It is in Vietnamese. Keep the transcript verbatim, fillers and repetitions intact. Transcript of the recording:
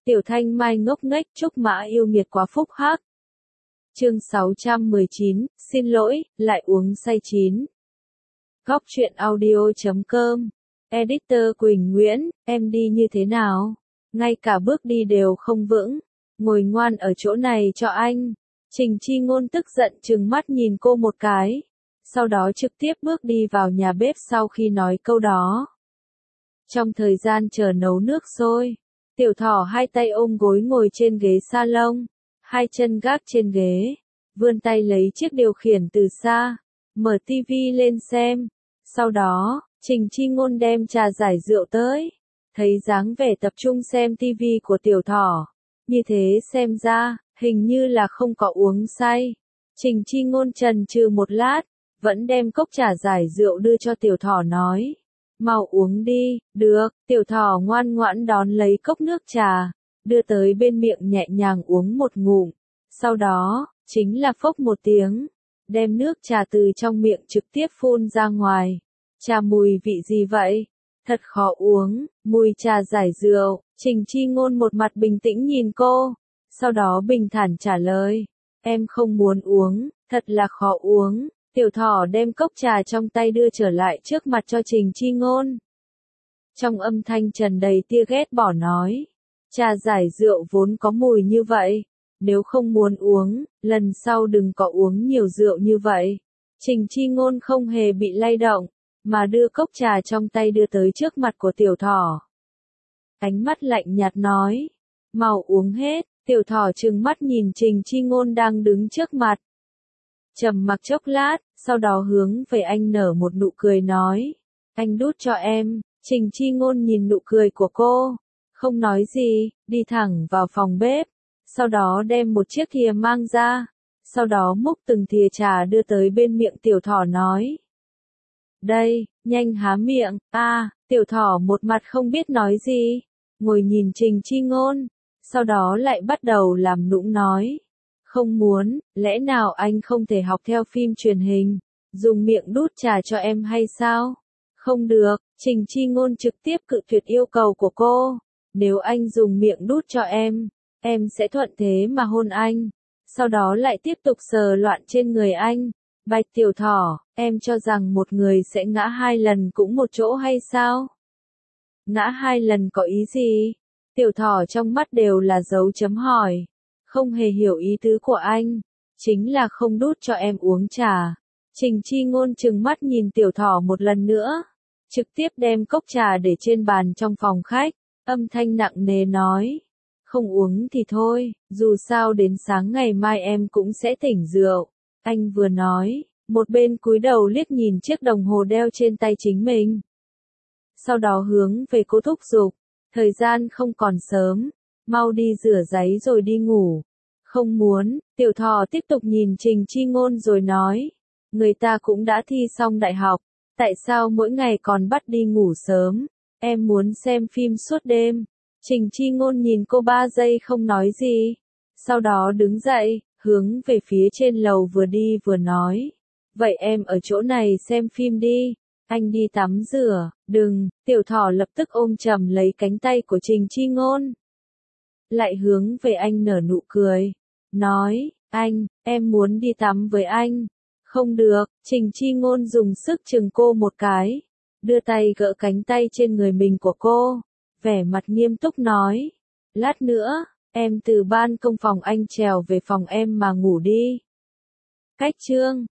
Tiểu Thanh Mai ngốc nghếch, Trúc Mã yêu nghiệt quá phúc hắc. Chương sáu trăm mười chín, xin lỗi, lại uống say chín. Góc truyện audio chấm com. Editor Quỳnh Nguyễn, em đi như thế nào? Ngay cả bước đi đều không vững. Ngồi ngoan ở chỗ này cho anh. Trình Chi Ngôn tức giận trừng mắt nhìn cô một cái. Sau đó trực tiếp bước đi vào nhà bếp sau khi nói câu đó. Trong thời gian chờ nấu nước sôi, Tiểu Thỏ hai tay ôm gối ngồi trên ghế salon, hai chân gác trên ghế, vươn tay lấy chiếc điều khiển từ xa, mở tivi lên xem. Sau đó, Trình Chi Ngôn đem trà giải rượu tới, thấy dáng vẻ tập trung xem tivi của Tiểu Thỏ, như thế xem ra, hình như là không có uống say. Trình Chi Ngôn chần chừ một lát, vẫn đem cốc trà giải rượu đưa cho Tiểu Thỏ nói. Mau uống đi, được, Tiểu Thỏ ngoan ngoãn đón lấy cốc nước trà, đưa tới bên miệng nhẹ nhàng uống một ngụm. Sau đó, chính là phốc một tiếng, đem nước trà từ trong miệng trực tiếp phun ra ngoài. Trà mùi vị gì vậy? Thật khó uống, mùi trà giải rượu. Trình Chi Ngôn một mặt bình tĩnh nhìn cô, sau đó bình thản trả lời. Em không muốn uống, thật là khó uống. Tiểu Thỏ đem cốc trà trong tay đưa trở lại trước mặt cho Trình Chi Ngôn. Trong âm thanh tràn đầy tia ghét bỏ nói. Trà giải rượu vốn có mùi như vậy. Nếu không muốn uống, lần sau đừng có uống nhiều rượu như vậy. Trình Chi Ngôn không hề bị lay động, mà đưa cốc trà trong tay đưa tới trước mặt của Tiểu Thỏ. Ánh mắt lạnh nhạt nói. Mau uống hết. Tiểu Thỏ trừng mắt nhìn Trình Chi Ngôn đang đứng trước mặt. Trầm mặc chốc lát, sau đó hướng về anh nở một nụ cười nói. Anh đút cho em. Trình Chi Ngôn nhìn nụ cười của cô, không nói gì, đi thẳng vào phòng bếp. Sau đó đem một chiếc thìa mang ra. Sau đó múc từng thìa trà đưa tới bên miệng Tiểu Thỏ nói. Đây, nhanh há miệng. A, à, Tiểu Thỏ một mặt không biết nói gì, ngồi nhìn Trình Chi Ngôn, sau đó lại bắt đầu làm nũng nói. Không muốn, lẽ nào anh không thể học theo phim truyền hình, dùng miệng đút trà cho em hay sao? Không được, Trình Chi Ngôn trực tiếp cự tuyệt yêu cầu của cô. Nếu anh dùng miệng đút cho em, em sẽ thuận thế mà hôn anh. Sau đó lại tiếp tục sờ loạn trên người anh. Bạch Tiểu Thỏ, em cho rằng một người sẽ ngã hai lần cũng một chỗ hay sao? Ngã hai lần có ý gì? Tiểu Thỏ trong mắt đều là dấu chấm hỏi. Không hề hiểu ý tứ của anh. Chính là không đút cho em uống trà. Trình Chi Ngôn trừng mắt nhìn Tiểu Thỏ một lần nữa. Trực tiếp đem cốc trà để trên bàn trong phòng khách. Âm thanh nặng nề nói. Không uống thì thôi, dù sao đến sáng ngày mai em cũng sẽ tỉnh rượu. Anh vừa nói, một bên cúi đầu liếc nhìn chiếc đồng hồ đeo trên tay chính mình. Sau đó hướng về cô thúc giục. Thời gian không còn sớm. Mau đi rửa giấy rồi đi ngủ. Không muốn, Tiểu Thỏ tiếp tục nhìn Trình Chi Ngôn rồi nói. Người ta cũng đã thi xong đại học. Tại sao mỗi ngày còn bắt đi ngủ sớm? Em muốn xem phim suốt đêm. Trình Chi Ngôn nhìn cô ba giây không nói gì. Sau đó đứng dậy, hướng về phía trên lầu vừa đi vừa nói. Vậy em ở chỗ này xem phim đi. Anh đi tắm rửa. Đừng, Tiểu Thỏ lập tức ôm chầm lấy cánh tay của Trình Chi Ngôn. Lại hướng về anh nở nụ cười. Nói, anh, em muốn đi tắm với anh. Không được, Trình Chi Ngôn dùng sức chừng cô một cái. Đưa tay gỡ cánh tay trên người mình của cô. Vẻ mặt nghiêm túc nói. Lát nữa, em từ ban công phòng anh trèo về phòng em mà ngủ đi. Cách chương.